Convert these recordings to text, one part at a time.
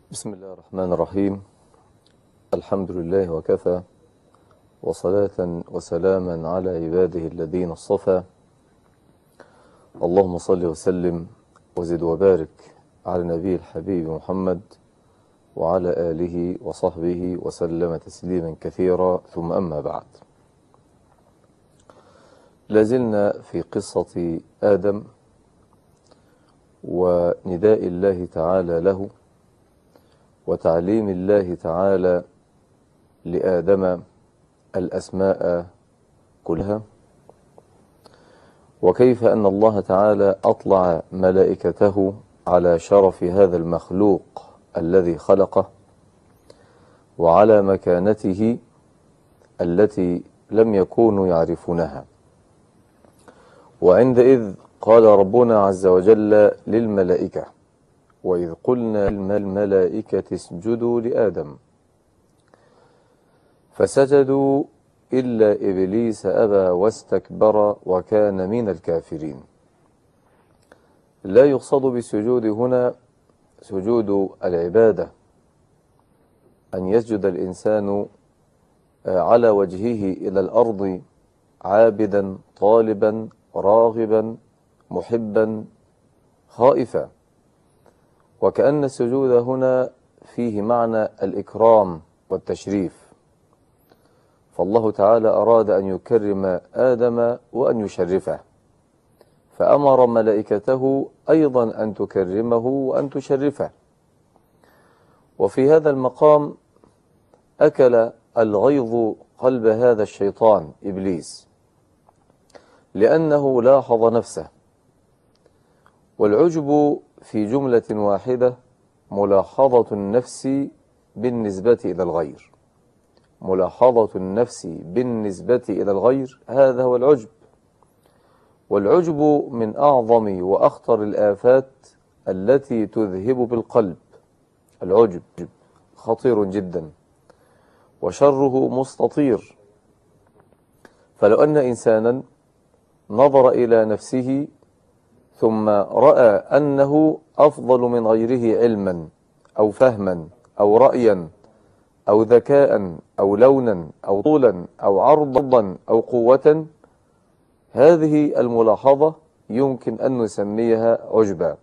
بسم الله الرحمن الرحيم. الحمد لله وكفى، وصلاة وسلاما على عباده الذين اصطفى. اللهم صل وسلم وزد وبارك على النبي الحبيب محمد وعلى آله وصحبه وسلم تسليما كثيرا، ثم أما بعد. لازلنا في قصة آدم ونداء الله تعالى له، وتعليم الله تعالى لآدم الأسماء كلها، وكيف أن الله تعالى أطلع ملائكته على شرف هذا المخلوق الذي خلقه، وعلى مكانته التي لم يكونوا يعرفونها. وعندئذ قال ربنا عز وجل للملائكة: وإذ قلنا للملائكة اسجدوا لآدم فسجدوا إلا إبليس أبى واستكبر وكان من الكافرين. لا يقصد بالسجود هنا سجود العبادة، أن يسجد الإنسان على وجهه إلى الأرض عابدا طالبا راغبا محبا خائفا، وكأن السجود هنا فيه معنى الإكرام والتشريف، فالله تعالى أراد أن يكرم آدم وأن يشرفه، فأمر ملائكته أيضا أن تكرمه وأن تشرفه. وفي هذا المقام أكل الغيظ قلب هذا الشيطان إبليس، لأنه لاحظ نفسه. والعجب في جملة واحدة ملاحظة النفس بالنسبة إلى الغير. ملاحظة النفس بالنسبة إلى الغير، هذا هو العجب. والعجب من أعظم وأخطر الآفات التي تذهب بالقلب. العجب خطير جدا وشره مستطير. فلو أن إنسانا نظر إلى نفسه ثم رأى أنه أفضل من غيره علما أو فهما أو رأيا أو ذكاء أو لونا أو طولا أو عرضا أو قوة، هذه الملاحظة يمكن أن نسميها عجبا.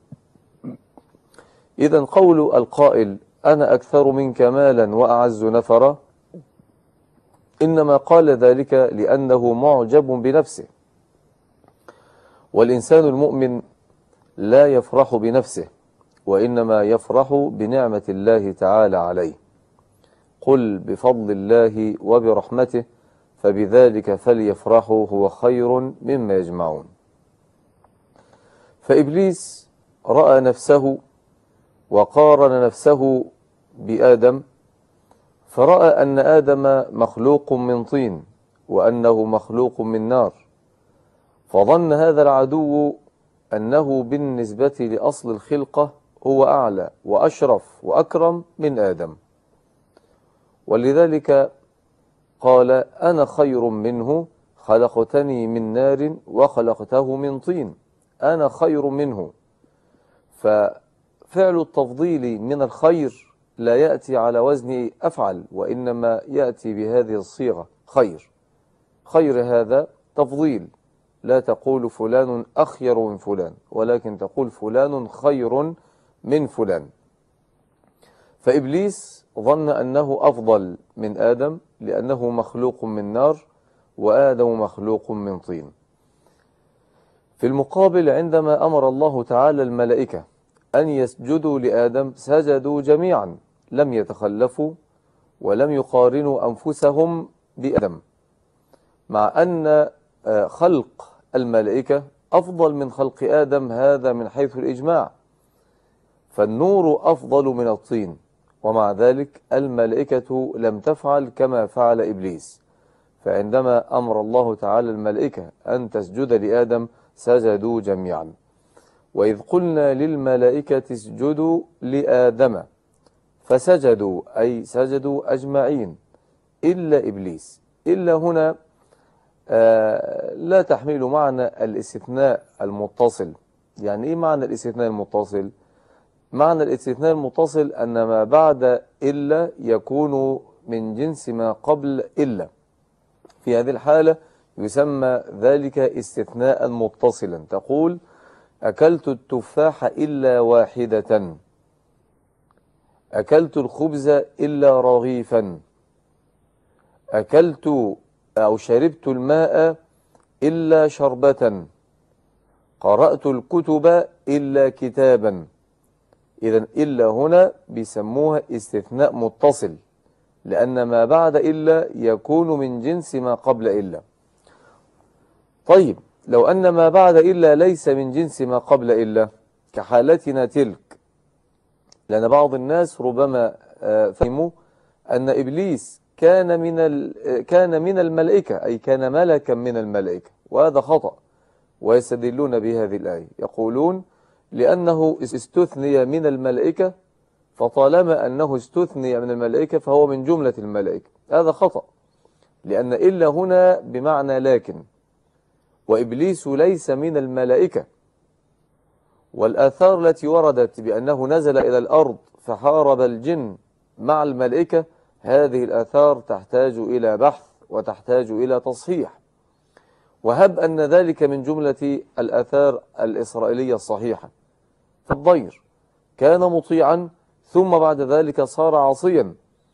إذن قول القائل أنا أكثر منك مالا وأعز نفرا، إنما قال ذلك لأنه معجب بنفسه. والإنسان المؤمن لا يفرح بنفسه، وإنما يفرح بنعمة الله تعالى عليه. قل بفضل الله وبرحمته فبذلك فليفرحوا هو خير مما يجمعون. فإبليس رأى نفسه وقارن نفسه بآدم، فرأى أن آدم مخلوق من طين وأنه مخلوق من نار، فظن هذا العدو أنه بالنسبة لأصل الخلقة هو أعلى وأشرف وأكرم من آدم، ولذلك قال أنا خير منه خلقتني من نار وخلقته من طين، أنا خير منه. ففعل التفضيل من الخير لا يأتي على وزن أفعل، وإنما يأتي بهذه الصيغة خير. خير هذا تفضيل، لا تقول فلان أخير من فلان، ولكن تقول فلان خير من فلان. فإبليس ظن أنه أفضل من آدم لأنه مخلوق من نار وآدم مخلوق من طين. في المقابل عندما أمر الله تعالى الملائكة أن يسجدوا لآدم سجدوا جميعا، لم يتخلفوا ولم يقارنوا أنفسهم بآدم، مع أن خلق الملائكة أفضل من خلق آدم، هذا من حيث الإجماع، فالنور أفضل من الطين، ومع ذلك الملائكة لم تفعل كما فعل إبليس. فعندما أمر الله تعالى الملائكة أن تسجد لآدم سجدوا جميعا. وإذ قلنا للملائكة اسجدوا لآدم فسجدوا، أي سجدوا أجمعين إلا إبليس. إلا هنا لا تحمل معنى الاستثناء المتصل. يعني إيه معنى الاستثناء المتصل؟ معنى الاستثناء المتصل أن ما بعد إلا يكون من جنس ما قبل إلا. في هذه الحالة يسمى ذلك استثناء متصلا. تقول أكلت التفاح إلا واحدة، أكلت الخبز إلا رغيفا، أكلت أو شربت الماء إلا شربة، قرأت الكتب إلا كتابا. إذن إلا هنا بيسموها استثناء متصل، لأن ما بعد إلا يكون من جنس ما قبل إلا. طيب لو أن ما بعد إلا ليس من جنس ما قبل إلا كحالتنا تلك، لأن بعض الناس ربما فهموا أن إبليس كان من الملائكة، أي كان ملكا من الملائكة، وهذا خطأ. ويستدلون بهذه الآية، يقولون لأنه استثني من الملائكة، فطالما أنه استثني من الملائكة فهو من جملة الملائكة. هذا خطأ، لأن إلا هنا بمعنى لكن، وإبليس ليس من الملائكة. والآثار التي وردت بأنه نزل إلى الأرض فحارب الجن مع الملائكة، هذه الآثار تحتاج إلى بحث وتحتاج إلى تصحيح. وهب أن ذلك من جملة الآثار الإسرائيلية الصحيحة، فالضير كان مطيعا ثم بعد ذلك صار عصيا.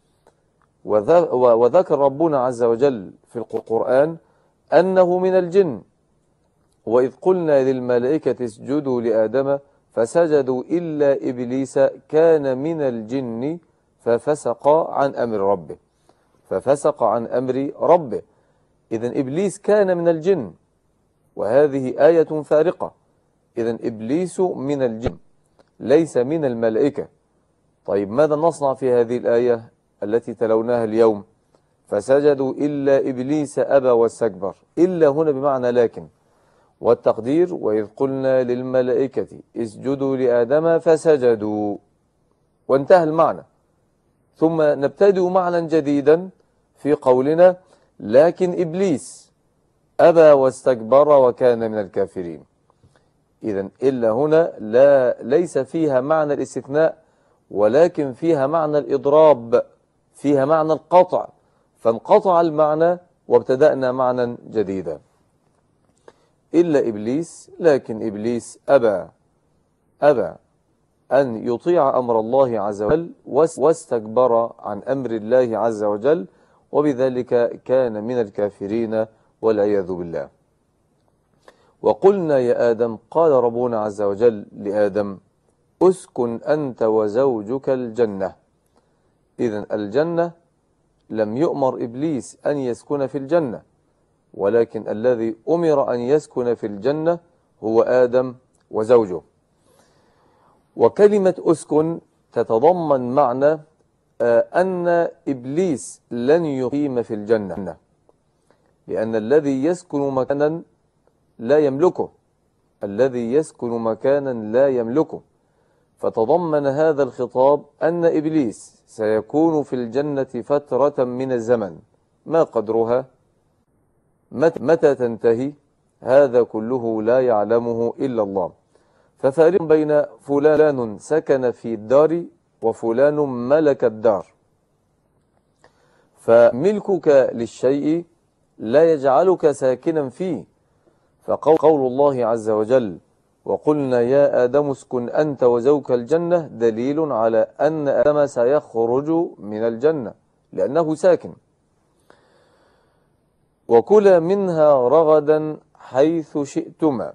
وذكر ربنا عز وجل في القرآن أنه من الجن، وإذ قلنا للملائكة اسجدوا لآدم فسجدوا إلا إبليس كان من الجن ففسق عن أمر ربه. ففسق عن أمر ربه. إذن إبليس كان من الجن، وهذه آية فارقة. إذن إبليس من الجن ليس من الملائكة. طيب ماذا نصنع في هذه الآية التي تلوناها اليوم؟ فسجدوا إلا إبليس أبى واستكبر. إلا هنا بمعنى لكن، والتقدير وإذ قلنا للملائكة اسجدوا لآدم فسجدوا، وانتهى المعنى. ثم نبتدئ معنى جديدا في قولنا لكن إبليس أبى واستكبر وكان من الكافرين. إذن إلا هنا ليس فيها معنى الاستثناء، ولكن فيها معنى الإضراب، فيها معنى القطع، فانقطع المعنى وابتدأنا معنى جديدا. إلا إبليس، لكن إبليس أبى أن يطيع أمر الله عز وجل واستكبر عن أمر الله عز وجل، وبذلك كان من الكافرين والعياذ بالله. وقلنا يا آدم، قال ربنا عز وجل لآدم أسكن أنت وزوجك الجنة. إذن الجنة لم يؤمر إبليس أن يسكن في الجنة، ولكن الذي أمر أن يسكن في الجنة هو آدم وزوجه. وكلمة أسكن تتضمن معنى أن إبليس لن يقيم في الجنة، لأن الذي يسكن مكانا لا يملكه، الذي يسكن مكانا لا يملكه. فتضمن هذا الخطاب أن إبليس سيكون في الجنة فترة من الزمن، ما قدرها؟ متى تنتهي؟ هذا كله لا يعلمه إلا الله. ففارق بين فلان سكن في الدار وفلان ملك الدار. فملكك للشيء لا يجعلك ساكنا فيه. فقول الله عز وجل وقلنا يا آدم اسكن أنت وزوجك الجنة دليل على أن آدم سيخرج من الجنة لأنه ساكن. وكلا منها رغدا حيث شئتما.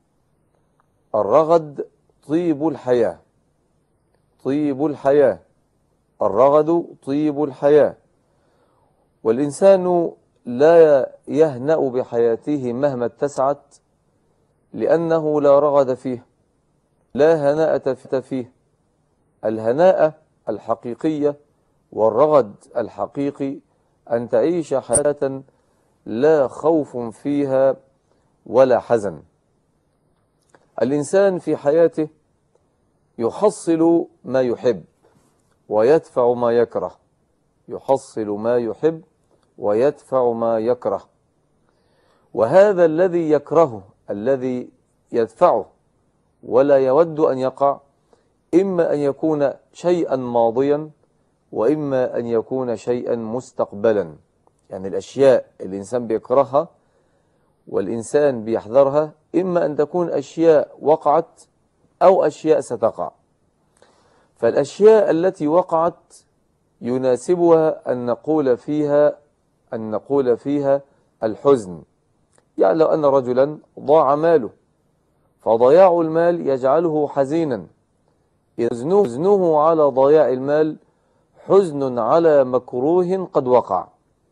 الرغد طيب الحياة، طيب الحياة، الرغد طيب الحياة. والإنسان لا يهنأ بحياته مهما اتسعت، لأنه لا رغد فيه، لا هناءة فيه. الهناءة الحقيقية والرغد الحقيقي أن تعيش حياة لا خوف فيها ولا حزن. الإنسان في حياته يحصل ما يحب ويدفع ما يكره، يحصل ما يحب ويدفع ما يكره. وهذا الذي يكرهه، الذي يدفعه ولا يود أن يقع، إما أن يكون شيئا ماضيا وإما أن يكون شيئا مستقبلا. يعني الأشياء الإنسان بيكرهها والإنسان بيحذرها إما أن تكون أشياء وقعت أو أشياء ستقع. فالأشياء التي وقعت يناسبها أن نقول فيها الحزن. يعني لو أن رجلا ضاع ماله فضياع المال يجعله حزينا، حزنه على ضياع المال حزن على مكروه قد وقع.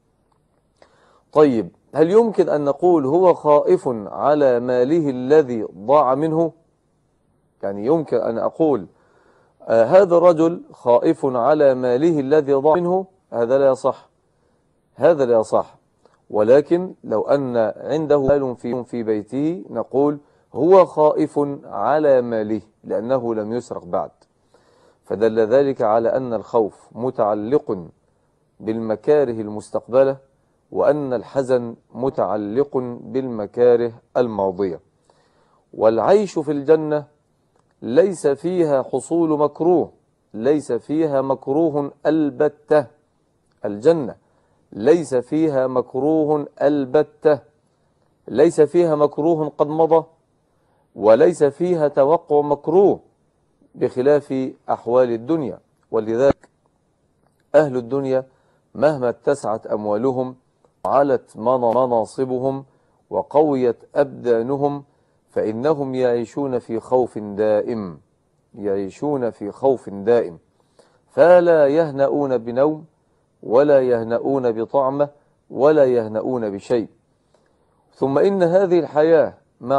طيب، هل يمكن أن نقول هو خائف على ماله الذي ضاع منه؟ يعني يمكن أن أقول هذا الرجل خائف على ماله الذي ضاع منه؟ هذا لا يصح، هذا لا يصح. ولكن لو أن عنده مال في بيته نقول هو خائف على ماله لأنه لم يسرق بعد. فدل ذلك على أن الخوف متعلق بالمكاره المستقبلة وأن الحزن متعلق بالمكاره الماضية. والعيش في الجنة ليس فيها حصول مكروه، ليس فيها مكروه البتة. الجنة ليس فيها مكروه البتة، ليس فيها مكروه قد مضى وليس فيها توقع مكروه بخلاف أحوال الدنيا. ولذلك أهل الدنيا مهما اتسعت أموالهم وعلت مناصبهم وقويت أبدانهم فإنهم يعيشون في خوف دائم، يعيشون في خوف دائم، فلا يهنؤون بنوم ولا يهنؤون بطعمة ولا يهنؤون بشيء. ثم إن هذه الحياة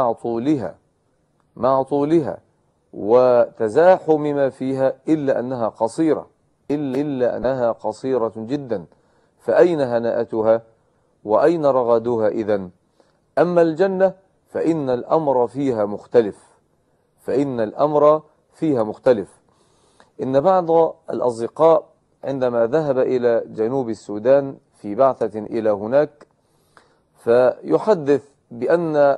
مع طولها وتزاحم ما فيها إلا أنها قصيرة، إلا أنها قصيرة جدا، فأين هناءتها وأين رغدها إذن؟ أما الجنة فإن الأمر فيها مختلف، فإن الأمر فيها مختلف. إن بعض الأصدقاء عندما ذهب إلى جنوب السودان في بعثة إلى هناك فيحدث بأن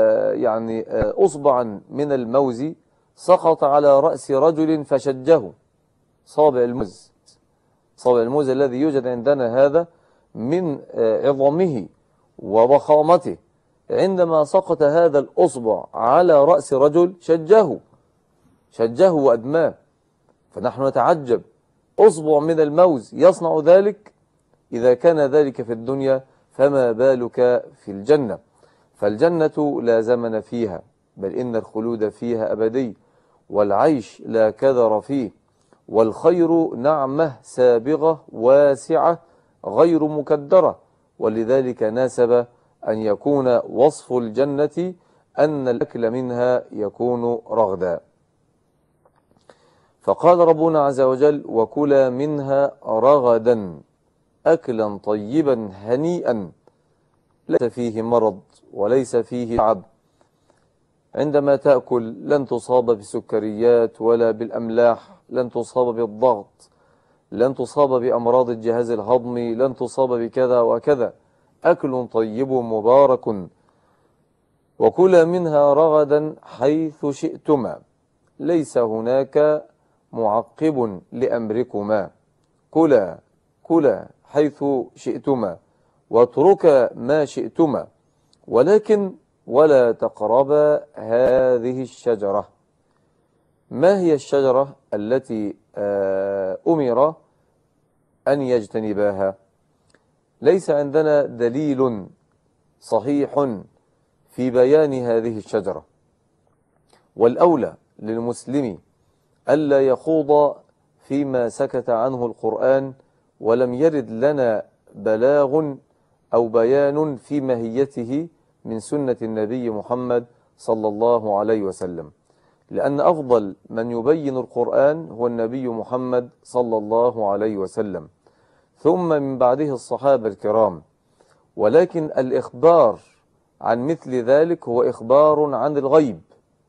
أصبعا من الموز سقط على رأس رجل فشجه. صابع الموز الذي يوجد عندنا هذا من عظمه وضخامته، عندما سقط هذا الأصبع على رأس رجل شجه وأدماه. فنحن نتعجب، أصبع من الموز يصنع ذلك؟ إذا كان ذلك في الدنيا فما بالك في الجنة؟ فالجنة لا زمن فيها، بل إن الخلود فيها أبدي، والعيش لا كدر فيه، والخير نعمة سابغة واسعة غير مكدرة. ولذلك ناسب أن يكون وصف الجنة أن الأكل منها يكون رغدا. فقال ربنا عز وجل: وكلا منها رغدا أكلا طيبا هنيئا ليس فيه مرض وليس فيه تعب. عندما تأكل لن تصاب بسكريات ولا بالأملاح، لن تصاب بالضغط، لن تصاب بأمراض الجهاز الهضمي، لن تصاب بكذا وكذا. أكل طيب مبارك. وكلا منها رغدا حيث شئتما ليس هناك معقب لأمركما. كلا حيث شئتما واتركا ما شئتما، ولكن ولا تقربا هذه الشجرة. ما هي الشجرة التي أمر أن يجتنباها؟ ليس عندنا دليل صحيح في بيان هذه الشجرة، والأولى للمسلم ألا يخوض فيما سكت عنه القرآن ولم يرد لنا بلاغ أو بيان في ماهيته من سنة النبي محمد صلى الله عليه وسلم، لأن أفضل من يبين القرآن هو النبي محمد صلى الله عليه وسلم، ثم من بعده الصحابة الكرام. ولكن الإخبار عن مثل ذلك هو إخبار عن الغيب،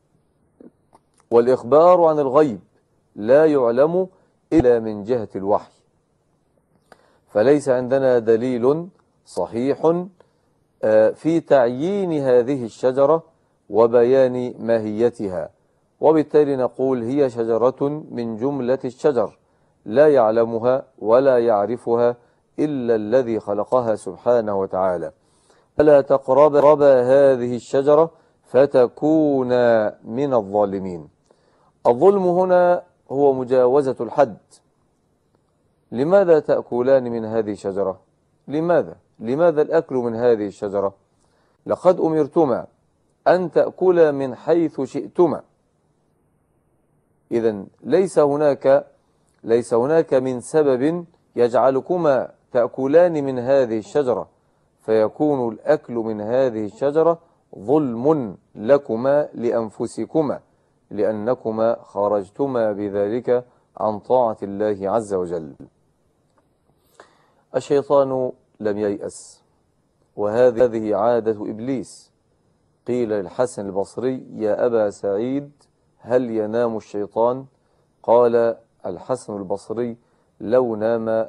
والإخبار عن الغيب لا يعلم إلا من جهة الوحي. فليس عندنا دليل صحيح في تعيين هذه الشجرة وبيان ماهيتها، وبالتالي نقول هي شجرة من جملة الشجر لا يعلمها ولا يعرفها إلا الذي خلقها سبحانه وتعالى. فلا تقرب هذه الشجرة فتكونا من الظالمين. الظلم هنا هو مجاوزة الحد. لماذا تأكلان من هذه الشجرة؟ لماذا الأكل من هذه الشجرة؟ لقد أمرتما أن تأكلا من حيث شئتما. إذن ليس هناك من سبب يجعلكما تأكلان من هذه الشجرة فيكون الأكل من هذه الشجرة ظلم لكما لأنفسكما، لأنكما خرجتما بذلك عن طاعة الله عز وجل. الشيطان لم ييأس، وهذه عادة إبليس. قيل للحسن البصري: يا أبا سعيد، هل ينام الشيطان؟ قال الحسن البصري: لو نام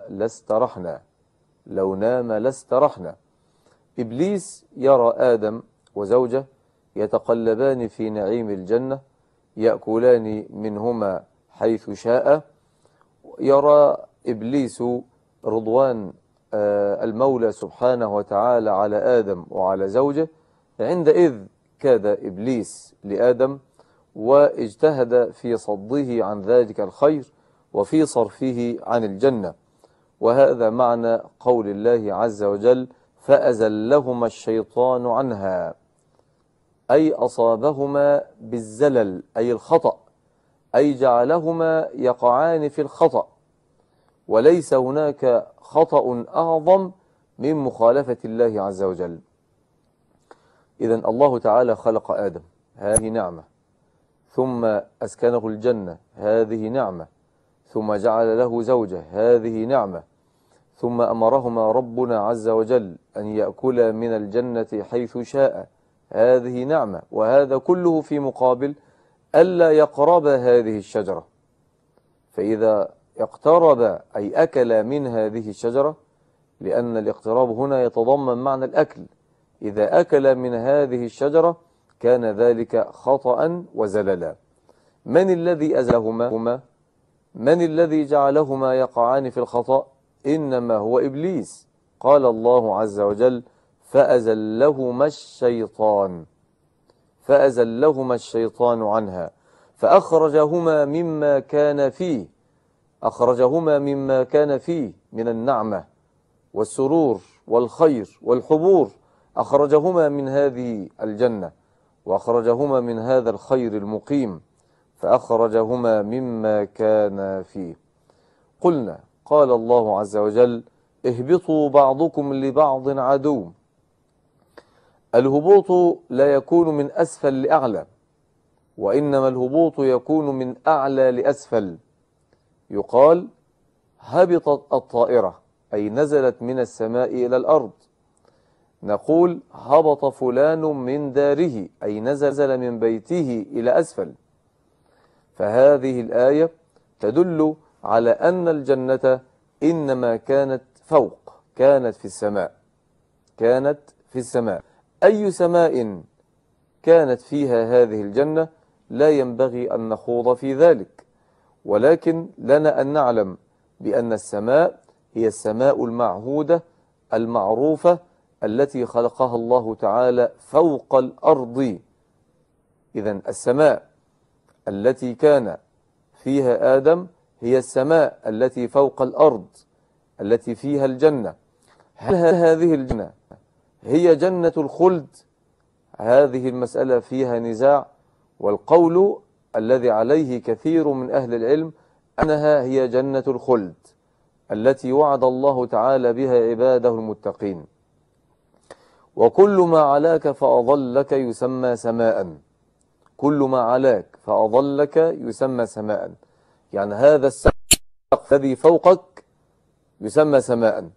لاسترحنا. إبليس يرى آدم وزوجه يتقلبان في نعيم الجنة، يأكلان منهما حيث شاء. يرى إبليس رضوان المولى سبحانه وتعالى على آدم وعلى زوجه. عندئذ كاد إبليس لآدم واجتهد في صده عن ذلك الخير وفي صرفه عن الجنة. وهذا معنى قول الله عز وجل: فأزلهما الشيطان عنها، أي أصابهما بالزلل، أي الخطأ، أي جعلهما يقعان في الخطأ. وليس هناك خطأ أعظم من مخالفة الله عز وجل. إذن الله تعالى خلق آدم، هذه نعمة، ثم أسكنه الجنة، هذه نعمة، ثم جعل له زوجة، هذه نعمة، ثم أمرهما ربنا عز وجل أن يأكلا من الجنة حيث شاء، هذه نعمة. وهذا كله في مقابل ألا يقرب هذه الشجرة. فإذا اقترب أي أكل من هذه الشجرة، لأن الاقتراب هنا يتضمن معنى الأكل، إذا أكل من هذه الشجرة كان ذلك خطأ وزللا. من الذي أزلهما؟ من الذي جعلهما يقعان في الخطأ؟ إنما هو إبليس. قال الله عز وجل: فأزلهما الشيطان عنها فأخرجهما مما كان فيه من النعمة والسرور والخير والحبور. أخرجهما من هذه الجنة وأخرجهما من هذا الخير المقيم، فأخرجهما مما كان فيه. قال الله عز وجل: اهبطوا بعضكم لبعض عدو. الهبوط لا يكون من أسفل لأعلى، وإنما الهبوط يكون من أعلى لأسفل. يقال: هبطت الطائرة، أي نزلت من السماء إلى الأرض. نقول: هبط فلان من داره، أي نزل من بيته إلى أسفل. فهذه الآية تدل على أن الجنة إنما كانت فوق، كانت في السماء. أي سماء كانت فيها هذه الجنة لا ينبغي أن نخوض في ذلك، ولكن لنا أن نعلم بأن السماء هي السماء المعهودة المعروفة التي خلقها الله تعالى فوق الأرض. إذن السماء التي كان فيها آدم هي السماء التي فوق الأرض التي فيها الجنة. هل هذه الجنة هي جنة الخلد؟ هذه المسألة فيها نزاع، والقول الذي عليه كثير من أهل العلم أنها هي جنة الخلد التي وعد الله تعالى بها عباده المتقين. وكل ما علاك فأضلك يسمى سماء. كل ما علاك فأضلك يسمى سماء، يعني هذا السقف الذي فوقك يسمى سماء.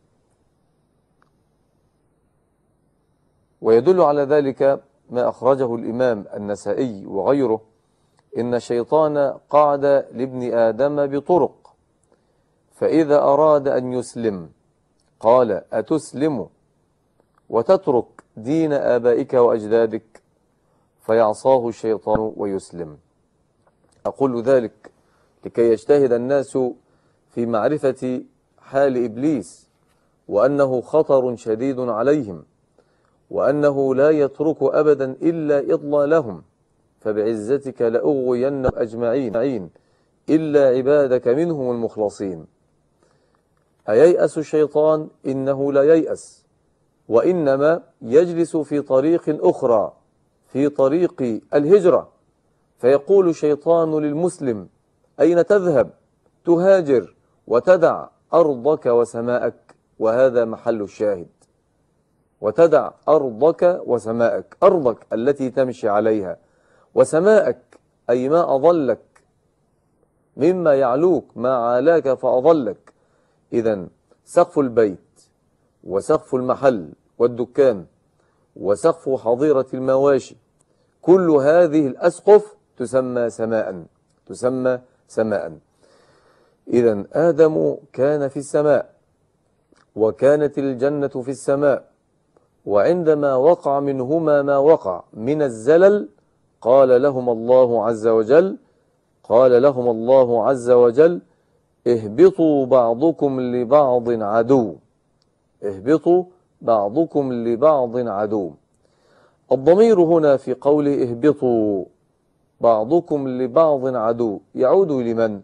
ويدل على ذلك ما أخرجه الإمام النسائي وغيره: إن الشيطان قعد لابن آدم بطرق، فإذا أراد أن يسلم قال: أتسلم وتترك دين آبائك وأجدادك؟ فيعصاه الشيطان ويسلم. أقول ذلك لكي يجتهد الناس في معرفة حال إبليس، وأنه خطر شديد عليهم، وأنه لا يترك أبدا إلا إضلالهم، فبعزتك لأغوينهم أجمعين إلا عبادك منهم المخلصين. أييأس الشيطان؟ إنه لا ييأس، وإنما يجلس في طريق أخرى، في طريق الهجرة، فيقول الشيطان للمسلم: أين تذهب؟ تهاجر وتدع أرضك وسماءك، وهذا محل الشاهد. وتدع أرضك وسماءك، أرضك التي تمشي عليها، وسماءك أي ما أضلك مما يعلوك، ما عالاك فأضلك. إذن سقف البيت وسقف المحل والدكان وسقف حظيرة المواشي، كل هذه الأسقف تسمى سماء، تسمى سماء. إذن آدم كان في السماء، وكانت الجنة في السماء، وعندما وقع منهما ما وقع من الزلل قال لهم الله عز وجل: اهبطوا بعضكم لبعض عدو، اهبطوا بعضكم لبعض عدو. الضمير هنا في قوله اهبطوا بعضكم لبعض عدو يعود لمن؟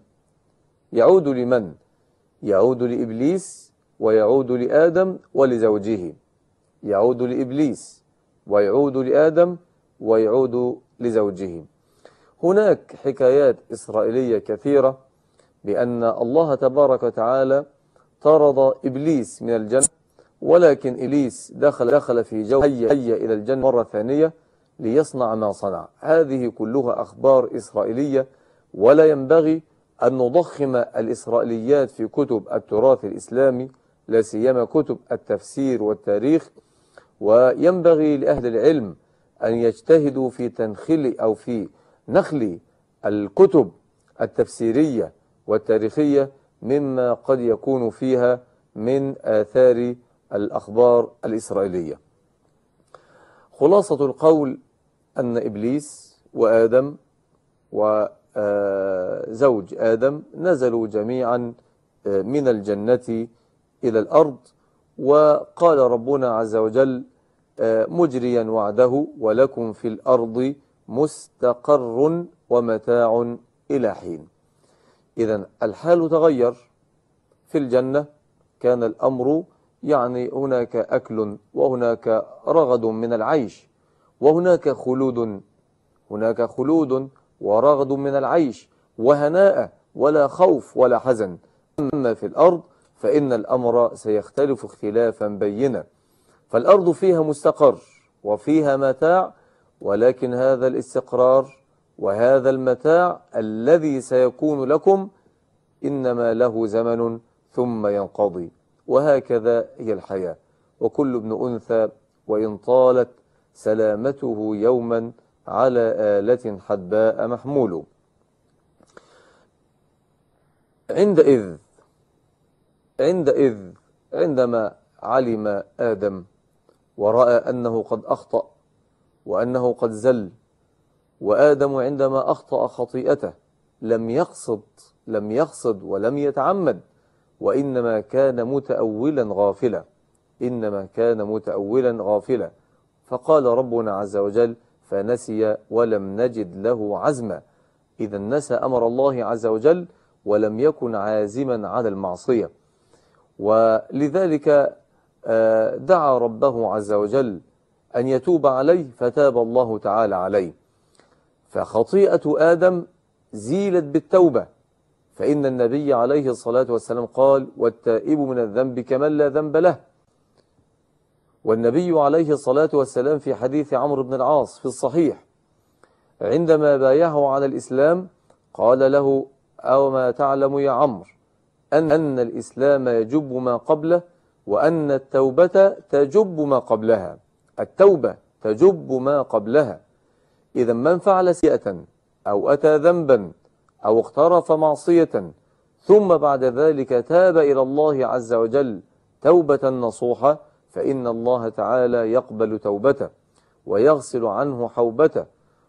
يعود لإبليس، ويعود لآدم ولزوجه. يعود لإبليس ويعود لآدم ويعود لزوجه. هناك حكايات إسرائيلية كثيرة بأن الله تبارك وتعالى طرد إبليس من الجنة، ولكن إبليس دخل في جو هيا إلى الجنة مرة ثانية ليصنع ما صنع. هذه كلها أخبار إسرائيلية، ولا ينبغي أن نضخم الإسرائيليات في كتب التراث الإسلامي، لا سيما كتب التفسير والتاريخ. وينبغي لأهل العلم أن يجتهدوا في تنخيل أو في نخل الكتب التفسيرية والتاريخية مما قد يكون فيها من آثار الأخبار الإسرائيلية. خلاصة القول أن إبليس وآدم وزوج آدم نزلوا جميعا من الجنة إلى الأرض، وقال ربنا عز وجل مجريا وعده: ولكم في الأرض مستقر ومتاع إلى حين. إذن الحال تغير. في الجنة كان الأمر يعني هناك أكل وهناك رغد من العيش، وهناك خلود ورغد من العيش وهناء، ولا خوف ولا حزن. أما في الأرض فإن الأمر سيختلف اختلافا بينا. فالأرض فيها مستقر وفيها متاع، ولكن هذا الاستقرار وهذا المتاع الذي سيكون لكم إنما له زمن ثم ينقضي، وهكذا هي الحياة. وكل ابن أنثى وإن طالت سلامته يوما على آلة حدباء محمول. عندما علم آدم ورأى أنه قد أخطأ وأنه قد زل، وآدم عندما أخطأ خطيئته لم يقصد ولم يتعمد، وإنما كان متأولا غافلا. فقال ربنا عز وجل: فنسي ولم نجد له عزما. إذا نسى أمر الله عز وجل ولم يكن عازما على المعصية، ولذلك دعا ربه عز وجل أن يتوب عليه، فتاب الله تعالى عليه. فخطيئة آدم زيلت بالتوبة، فإن النبي عليه الصلاة والسلام قال: والتائب من الذنب كمن لا ذنب له. والنبي عليه الصلاة والسلام في حديث عمرو بن العاص في الصحيح عندما بايعه على الإسلام قال له: أو ما تعلم يا عمرو أن الإسلام يجب ما قبله، وأن التوبة تجب ما قبلها. التوبة تجب ما قبلها. إذا من فعل سيئة أو أتى ذنبا أو اقترف معصية ثم بعد ذلك تاب إلى الله عز وجل توبة نصوحة، فإن الله تعالى يقبل توبته ويغسل عنه حوبته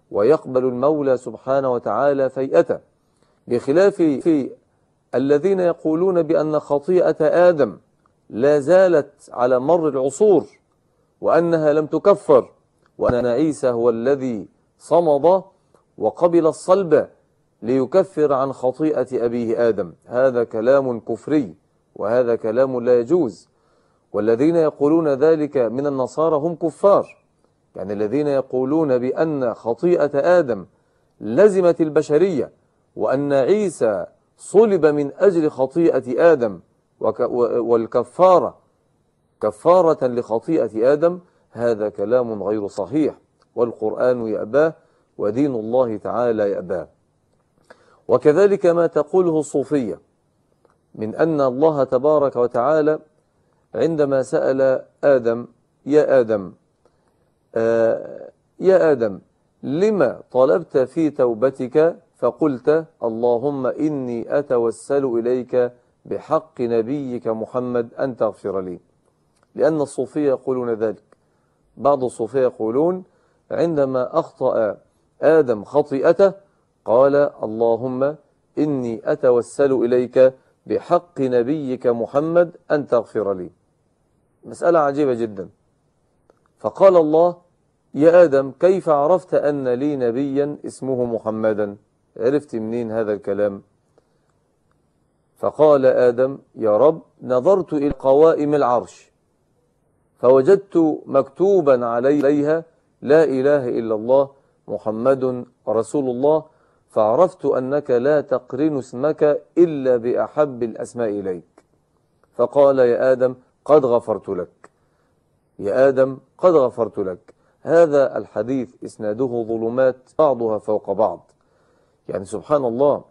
ويقبل المولى سبحانه وتعالى فيئته، بخلاف في الذين يقولون بأن خطيئة آدم لا زالت على مر العصور وأنها لم تكفر، وأن عيسى هو الذي صمد وقبل الصلب ليكفر عن خطيئة أبيه آدم. هذا كلام كفري، وهذا كلام لا يجوز. والذين يقولون ذلك من النصارى هم كفار، يعني الذين يقولون بأن خطيئة آدم لزمت البشرية، وأن عيسى صلب من أجل خطيئة آدم والكفارة كفارة لخطيئة آدم، هذا كلام غير صحيح، والقرآن يأباه ودين الله تعالى يأباه. وكذلك ما تقوله الصوفية من أن الله تبارك وتعالى عندما سأل آدم: يا آدم يا آدم لما طلبت في توبتك فقلت اللهم إني أتوسل إليك بحق نبيك محمد أن تغفر لي؟ لأن الصوفية يقولون ذلك. بعض الصوفية يقولون عندما أخطأ آدم خطيئته قال اللهم إني أتوسل إليك بحق نبيك محمد أن تغفر لي. مسألة عجيبة جدا. فقال الله: يا آدم كيف عرفت أن لي نبيا اسمه محمدا؟ عرفت منين هذا الكلام؟ فقال آدم: يا رب نظرت إلى قوائم العرش فوجدت مكتوبا عليها لا إله إلا الله محمد رسول الله، فعرفت أنك لا تقرن اسمك إلا بأحب الأسماء إليك. فقال: يا آدم قد غفرت لك، يا آدم قد غفرت لك. هذا الحديث إسناده ظلمات بعضها فوق بعض، يعني سبحان الله،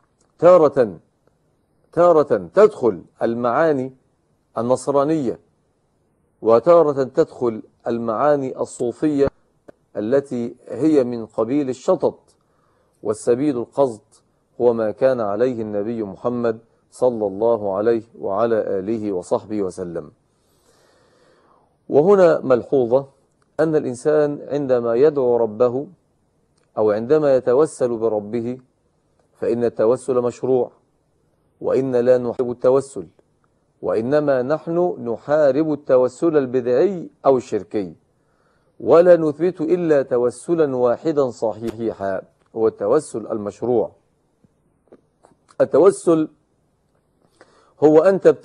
تارة تدخل المعاني النصرانية، وتارة تدخل المعاني الصوفية التي هي من قبيل الشطط، والسبيل القصد هو ما كان عليه النبي محمد صلى الله عليه وعلى آله وصحبه وسلم. وهنا ملحوظة أن الإنسان عندما يدعو ربه أو عندما يتوسل بربه فإن التوسل مشروع، وإن لا نحارب التوسل، وإنما نحن نحارب التوسل البدعي أو الشركي، ولا نثبت إلا توسلا واحدا صحيحا، هو التوسل المشروع. التوسل هو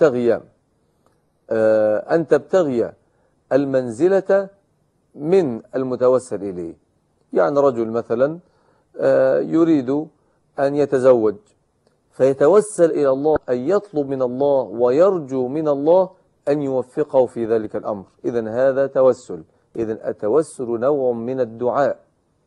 أن تبتغي المنزلة من المتوسل إليه. يعني رجل مثلا يريد أن يتزوج، فيتوسل إلى الله أن يطلب من الله ويرجو من الله أن يوفقه في ذلك الأمر. إذن هذا توسل. إذن التوسل نوع من الدعاء،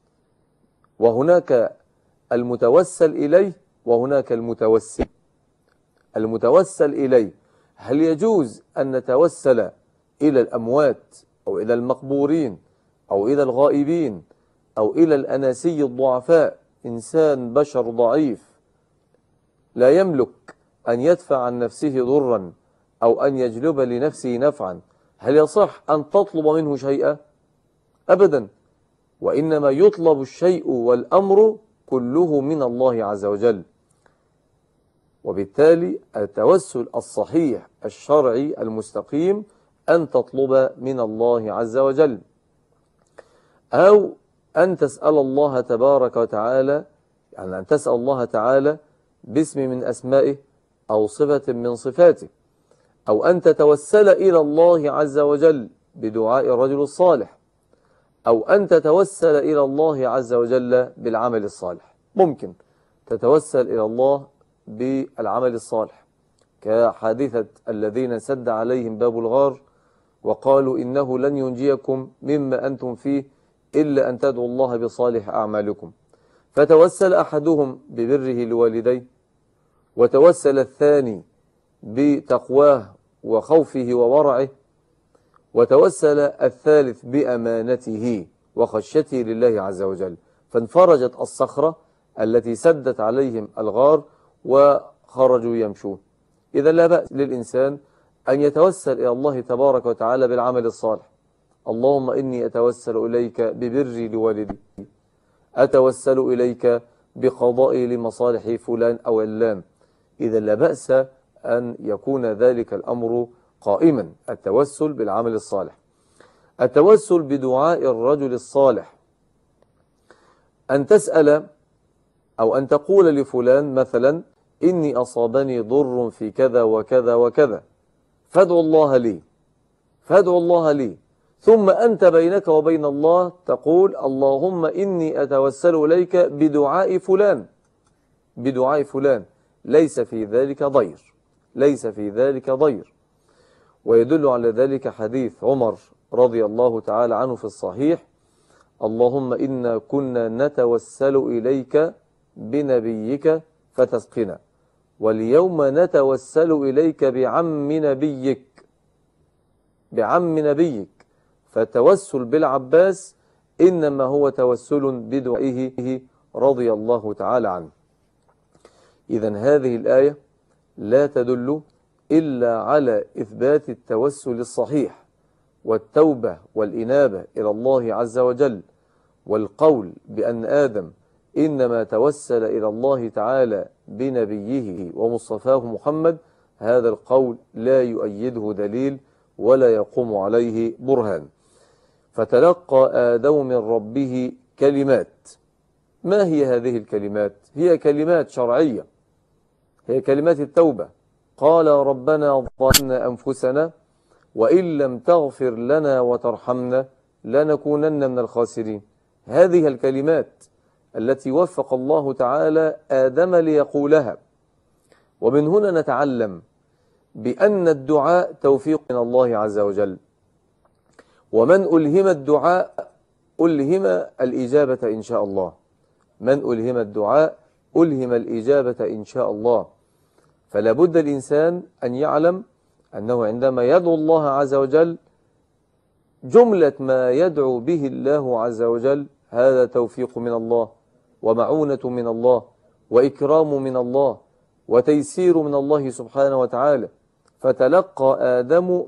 وهناك المتوسل إليه وهناك المتوسل. المتوسل إليه، هل يجوز أن نتوسل إلى الأموات أو إلى المقبورين أو إلى الغائبين أو إلى الأناسي الضعفاء؟ إنسان بشر ضعيف لا يملك أن يدفع عن نفسه ضرا أو أن يجلب لنفسه نفعا، هل يصح أن تطلب منه شيئا؟ أبدا، وإنما يطلب الشيء والأمر كله من الله عز وجل. وبالتالي التوسل الصحيح الشرعي المستقيم أن تطلب من الله عز وجل، أو أن تسأل الله تبارك وتعالى، يعني أن تسأل الله تعالى باسم من أسمائه أو صفة من صفاته، أو أن تتوسل إلى الله عز وجل بدعاء الرجل الصالح، أو أن تتوسل إلى الله عز وجل بالعمل الصالح. ممكن تتوسل إلى الله بالعمل الصالح، كحادثة الذين سد عليهم باب الغار وقالوا إنه لن ينجيكم مما أنتم فيه إلا أن تدعوا الله بصالح أعمالكم، فتوسل أحدهم ببره لوالديه، وتوسل الثاني بتقواه وخوفه وورعه، وتوسل الثالث بأمانته وخشيته لله عز وجل، فانفرجت الصخرة التي سدت عليهم الغار وخرجوا يمشون. إذا لا بأس للإنسان أن يتوسل إلى الله تبارك وتعالى بالعمل الصالح. اللهم إني أتوسل إليك ببري لوالدي، أتوسل إليك بقضائي لمصالح فلان أو علان، إذا لا بأس أن يكون ذلك الأمر قائما، التوسل بالعمل الصالح. التوسل بدعاء الرجل الصالح، أن تسأل أو أن تقول لفلان مثلا إني أصابني ضر في كذا وكذا وكذا فادعو الله لي، ثم أنت بينك وبين الله تقول اللهم إني أتوسل إليك بدعاء فلان، ليس في ذلك ضير. ويدل على ذلك حديث عمر رضي الله تعالى عنه في الصحيح: اللهم إنا كنا نتوسل إليك بنبيك فتسقنا، واليوم نتوسل إليك بعم نبيك، فالتوسل بالعباس إنما هو توسل بدعائه رضي الله تعالى عنه. إذن هذه الآية لا تدل إلا على إثبات التوسل الصحيح والتوبة والإنابة إلى الله عز وجل، والقول بأن آدم إنما توسل إلى الله تعالى بنبيه ومصطفاه محمد، هذا القول لا يؤيده دليل ولا يقوم عليه برهان. فتلقى آدم من ربه كلمات. ما هي هذه الكلمات؟ هي كلمات شرعية، هي كلمات التوبة. قال ربنا ظلمنا أنفسنا وإن لم تغفر لنا وترحمنا لنكونن من الخاسرين. هذه الكلمات التي وفق الله تعالى آدم ليقولها. ومن هنا نتعلم بأن الدعاء توفيق من الله عز وجل، ومن ألهم الدعاء ألهم الإجابة إن شاء الله، من ألهم الدعاء ألهم الإجابة إن شاء الله. فلا بد الإنسان أن يعلم أنه عندما يدعو الله عز وجل جملة ما يدعو به الله عز وجل هذا توفيق من الله ومعونة من الله وإكرام من الله وتيسير من الله سبحانه وتعالى. فتلقى آدم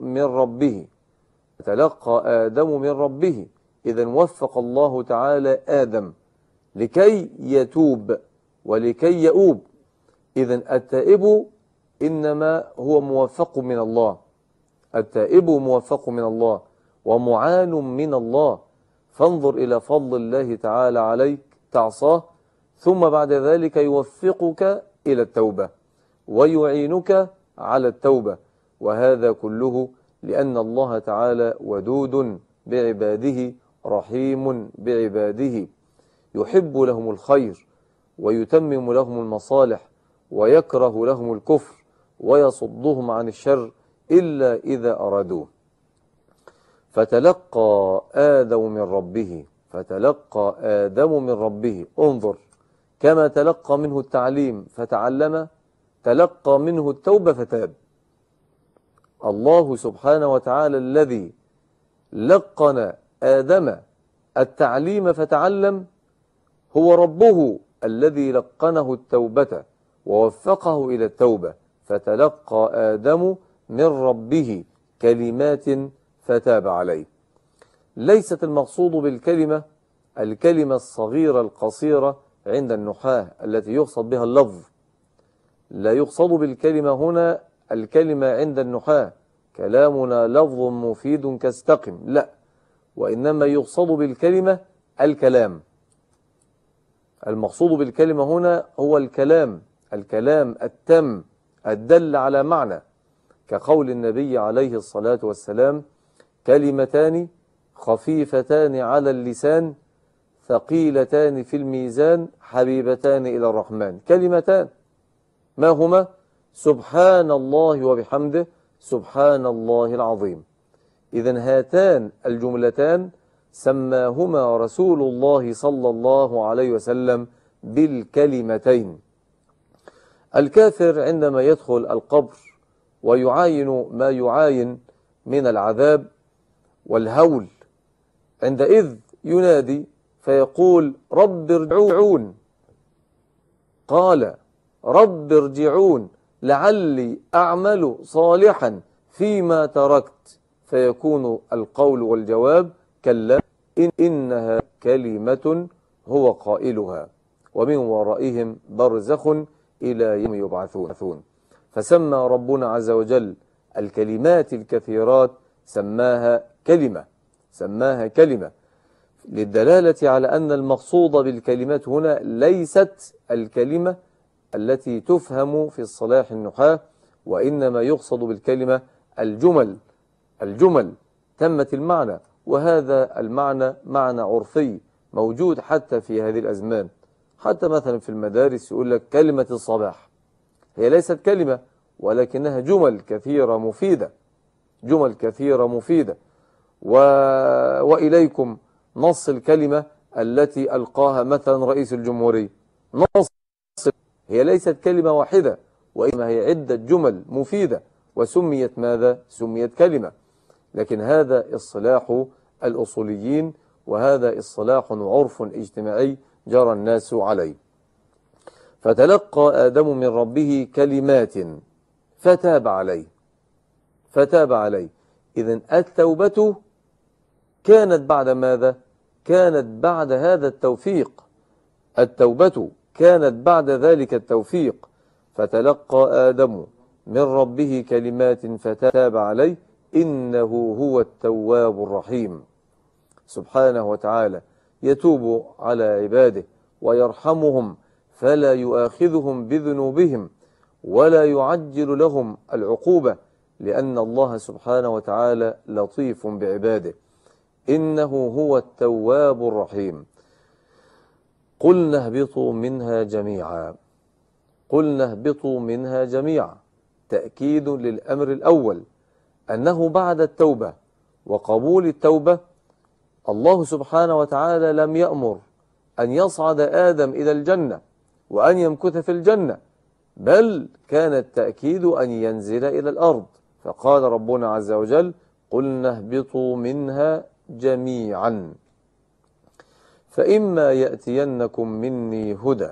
من ربه، إذن وفق الله تعالى آدم لكي يتوب ولكي يؤوب. إذن التائب إنما هو موفق من الله، التائب موفق من الله ومعان من الله. فانظر إلى فضل الله تعالى عليك، تعصاه ثم بعد ذلك يوفقك إلى التوبة ويعينك على التوبة، وهذا كله لأن الله تعالى ودود بعباده رحيم بعباده، يحب لهم الخير ويتمم لهم المصالح ويكره لهم الكفر ويصدهم عن الشر إلا إذا أرادوه. فتلقى آدم من ربه، انظر كما تلقى منه التعليم فتعلم، تلقى منه التوبة فتاب. الله سبحانه وتعالى الذي لقن آدم التعليم فتعلم هو ربه الذي لقنه التوبة ووفقه إلى التوبة. فتلقى آدم من ربه كلمات فتاب عليه. ليست المقصود بالكلمة الكلمة الصغيرة القصيرة عند النحاة التي يقصد بها اللفظ، لا يقصد بالكلمة هنا الكلمة عند النحاة كلامنا لفظ مفيد كاستقم، لا، وإنما يقصد بالكلمة الكلام. المقصود بالكلمة هنا هو الكلام التام الدل على معنى، كقول النبي عليه الصلاة والسلام: كلمتان خفيفتان على اللسان ثقيلتان في الميزان حبيبتان إلى الرحمن. كلمتان ما هما؟ سبحان الله وبحمده سبحان الله العظيم. إذن هاتان الجملتان سماهما رسول الله صلى الله عليه وسلم بالكلمتين. الكافر عندما يدخل القبر ويعاين ما يعاين من العذاب والهول، عندئذ ينادي فيقول: رب ارجعون. قال: رب ارجعون لعلي أعمل صالحا فيما تركت، فيكون القول والجواب: كلا إنها كلمة هو قائلها، ومن ورائهم برزخ إلى يوم يبعثون. فسمى ربنا عز وجل الكلمات الكثيرات سماها كلمة للدلالة على أن المقصود بالكلمات هنا ليست الكلمة التي تفهم في الصلاح النحاة، وإنما يقصد بالكلمة الجمل تمت المعنى. وهذا المعنى معنى عرفي موجود حتى في هذه الأزمان. حتى مثلا في المدارس يقول لك كلمة الصباح، هي ليست كلمة ولكنها جمل كثيرة مفيدة. وإليكم نص الكلمة التي ألقاها مثلا رئيس الجمهورية، هي ليست كلمة واحدة وإنما هي عدة جمل مفيدة، وسميت ماذا؟ سميت كلمة. لكن هذا اصطلاح الأصوليين، وهذا اصطلاح وعرف اجتماعي جرى الناس عليه. فتلقى آدم من ربه كلمات فتاب عليه. إذن التوبة كانت بعد ماذا؟ كانت بعد هذا التوفيق. التوبة كانت بعد ذلك التوفيق. فتلقى آدم من ربه كلمات فتاب عليه إنه هو التواب الرحيم. سبحانه وتعالى يتوب على عباده ويرحمهم، فلا يؤاخذهم بذنوبهم ولا يعجل لهم العقوبة، لأن الله سبحانه وتعالى لطيف بعباده. إنه هو التواب الرحيم. قلنا اهبطوا منها جميعا. تأكيد للأمر الأول أنه بعد التوبة وقبول التوبة الله سبحانه وتعالى لم يأمر أن يصعد آدم إلى الجنة وأن يمكث في الجنة، بل كان التأكيد أن ينزل إلى الأرض. فقال ربنا عز وجل قلنا اهبطوا منها جميعا فإما يأتينكم مني هدى.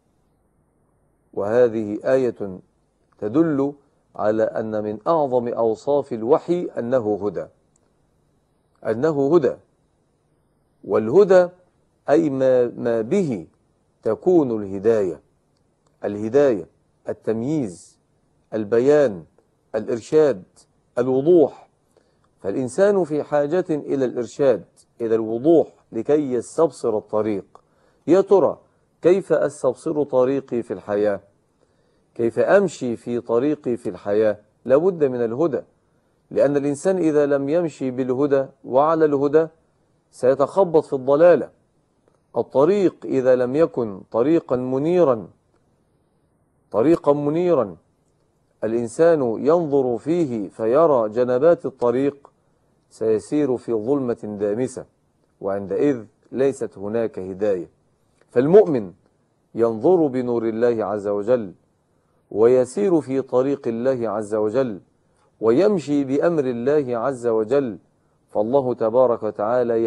وهذه آية تدل على أن من أعظم أوصاف الوحي أنه هدى. والهدى أي ما به تكون الهداية، التمييز، البيان، الإرشاد، الوضوح. فالإنسان في حاجة إلى الإرشاد، إلى الوضوح لكي يستبصر الطريق. يا ترى كيف أستبصر طريقي في الحياة؟ كيف أمشي في طريقي في الحياة؟ لابد من الهدى، لأن الإنسان إذا لم يمشي بالهدى وعلى الهدى سيتخبط في الضلالة. الطريق إذا لم يكن طريقا منيرا الإنسان ينظر فيه فيرى جنبات الطريق سيسير في ظلمة دامسة، وعندئذ ليست هناك هداية. فالمؤمن ينظر بنور الله عز وجل ويسير في طريق الله عز وجل ويمشي بأمر الله عز وجل، فالله تبارك وتعالى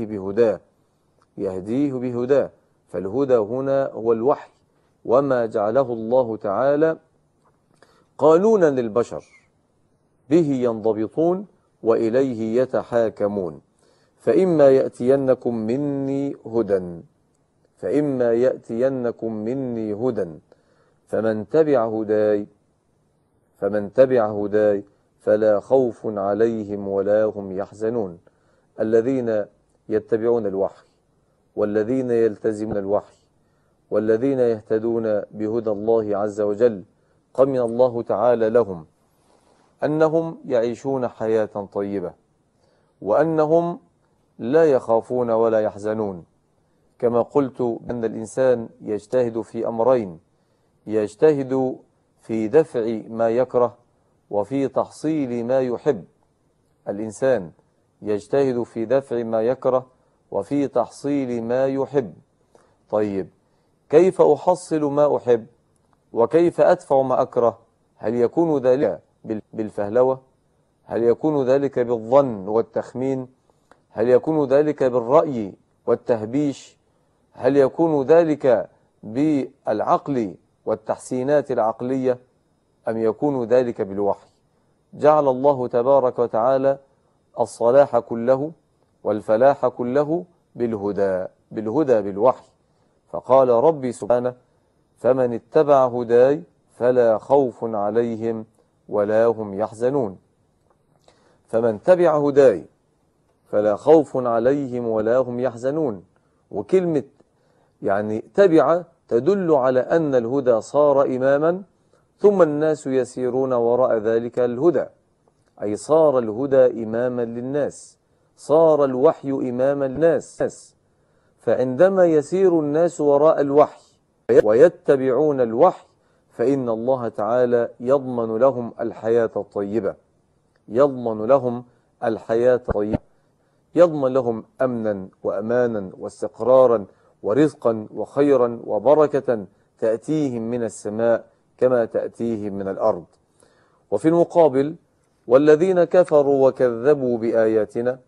يهديه بهداه. فالهدى هنا هو الوحي، وما جعله الله تعالى قانونا للبشر به ينضبطون وإليه يتحاكمون. فإما يأتينكم مني هدى فمن تبع هداي فلا خوف عليهم ولا هم يحزنون. الذين يتبعون الوحي والذين يلتزمون الوحي والذين يهتدون بهدى الله عز وجل قمن الله تعالى لهم أنهم يعيشون حياة طيبة، وأنهم لا يخافون ولا يحزنون. كما قلت أن الإنسان يجتهد في أمرين: يجتهد في دفع ما يكره وفي تحصيل ما يحب. الإنسان يجتهد في دفع ما يكره وفي تحصيل ما يحب. طيب، كيف أحصل ما أحب وكيف أدفع ما أكره؟ هل يكون ذلك بالفهلوة؟ هل يكون ذلك بالظن والتخمين؟ هل يكون ذلك بالرأي والتهبيش؟ هل يكون ذلك بالعقل والتحسينات العقلية؟ أم يكون ذلك بالوحي؟ جعل الله تبارك وتعالى الصلاح كله والفلاح كله بالهدى. بالهدى بالوحي، فقال ربي سبحانه: فمن اتبع هداي فلا خوف عليهم ولا هم يحزنون. فمن تبع هداي فلا خوف عليهم ولا هم يحزنون. وكلمة يعني تبع تدل على أن الهدى صار إماما، ثم الناس يسيرون وراء ذلك الهدى، أي صار الهدى إماما للناس، صار الوحي إماما للناس. فعندما يسير الناس وراء الوحي ويتبعون الوحي، فإن الله تعالى يضمن لهم الحياة الطيبة، يضمن لهم الحياة الطيبة، يضمن لهم أمنا وأمانا واستقرارا ورزقا وخيرا وبركة تأتيهم من السماء كما تأتيهم من الأرض. وفي المقابل: والذين كفروا وكذبوا بآياتنا،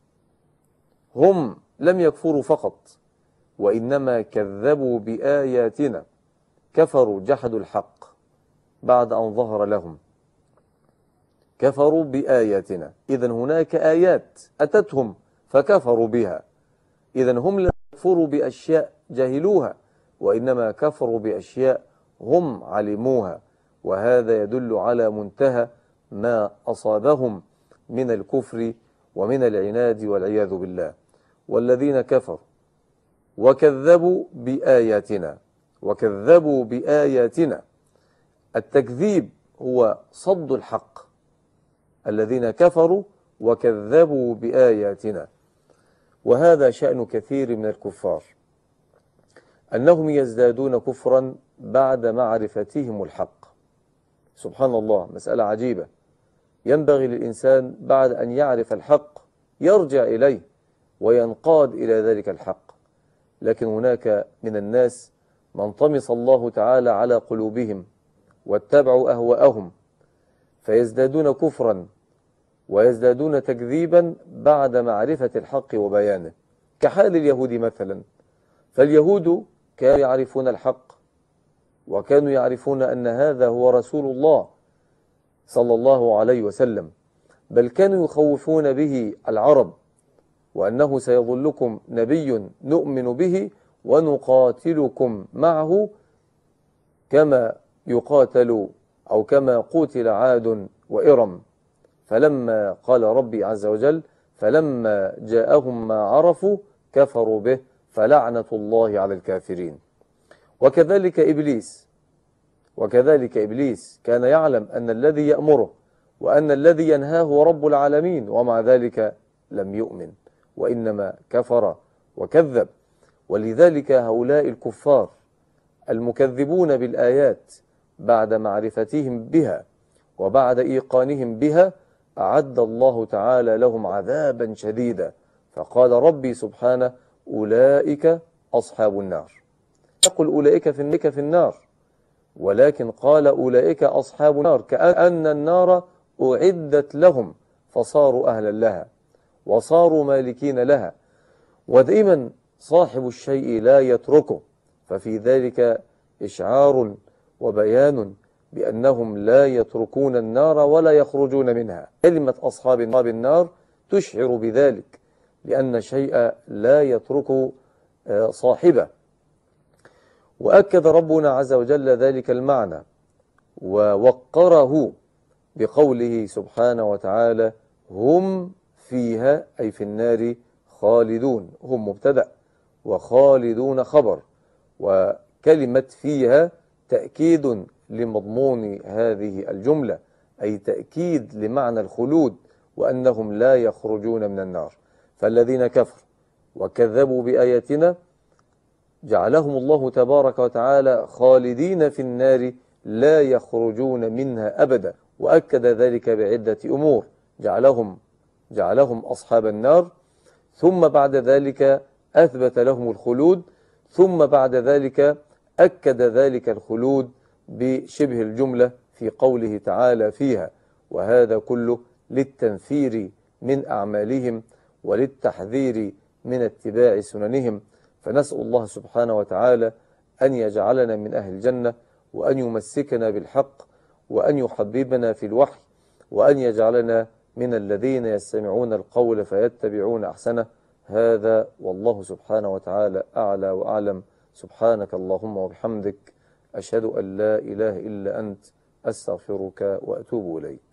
هم لم يكفروا فقط، وإنما كذبوا بآياتنا، كفروا جحدوا الحق بعد أن ظهر لهم، كفروا بآياتنا. إذن هناك آيات أتتهم فكفروا بها، إذن هم لم يكفروا بأشياء جهلوها، وإنما كفروا بأشياء هم علموها، وهذا يدل على منتهى ما أصابهم من الكفر ومن العناد والعياذ بالله. والذين كفروا وكذبوا بآياتنا، وكذبوا بآياتنا، التكذيب هو صد الحق. الذين كفروا وكذبوا بآياتنا، وهذا شأن كثير من الكفار، أنهم يزدادون كفرا بعد معرفتهم الحق. سبحان الله، مسألة عجيبة. ينبغي للإنسان بعد أن يعرف الحق يرجع إليه وينقاد إلى ذلك الحق، لكن هناك من الناس من طمس الله تعالى على قلوبهم واتبعوا أهواءهم، فيزدادون كفرا ويزدادون تكذيبا بعد معرفة الحق وبيانه، كحال اليهود مثلا. فاليهود كانوا يعرفون الحق، وكانوا يعرفون أن هذا هو رسول الله صلى الله عليه وسلم، بل كانوا يخوفون به العرب، وأنه سيظلكم نبي نؤمن به ونقاتلكم معه كما يقاتل أو كما قتل عاد وإرم. فلما قال ربي عز وجل: فلما جاءهم ما عرفوا كفروا به فلعنة الله على الكافرين. وكذلك إبليس كان يعلم أن الذي يأمره وأن الذي ينهاه هو رب العالمين، ومع ذلك لم يؤمن، وإنما كفر وكذب. ولذلك هؤلاء الكفار المكذبون بالآيات بعد معرفتهم بها وبعد إيقانهم بها أعد الله تعالى لهم عذابا شديدا، فقال ربي سبحانه: أولئك أصحاب النار. يقول أولئك في النار، ولكن قال أولئك أصحاب النار كأن النار أعدت لهم، فصاروا أهلا لها وصاروا مالكين لها. ودائما صاحب الشيء لا يتركه، ففي ذلك إشعار وبيان بأنهم لا يتركون النار ولا يخرجون منها. كلمة أصحاب النار تشعر بذلك، لأن شيء لا يترك صاحبه. وأكد ربنا عز وجل ذلك المعنى ووقره بقوله سبحانه وتعالى: هم فيها، أي في النار، خالدون. هم مبتدأ وخالدون خبر، وكلمة فيها تأكيد لمضمون هذه الجملة، أي تأكيد لمعنى الخلود وأنهم لا يخرجون من النار. فالذين كفروا وكذبوا بآياتنا جعلهم الله تبارك وتعالى خالدين في النار لا يخرجون منها أبدا، وأكد ذلك بعدة أمور: جعلهم أصحاب النار، ثم بعد ذلك أثبت لهم الخلود، ثم بعد ذلك أكد ذلك الخلود بشبه الجملة في قوله تعالى فيها، وهذا كله للتنفير من أعمالهم وللتحذير من اتباع سننهم. فنسأل الله سبحانه وتعالى أن يجعلنا من أهل الجنة، وأن يمسكنا بالحق، وأن يحببنا في الوحي، وأن يجعلنا من الذين يستمعون القول فيتبعون أحسنه. هذا والله سبحانه وتعالى أعلى وأعلم. سبحانك اللهم وبحمدك، أشهد أن لا إله إلا أنت، أستغفرك وأتوب إليك.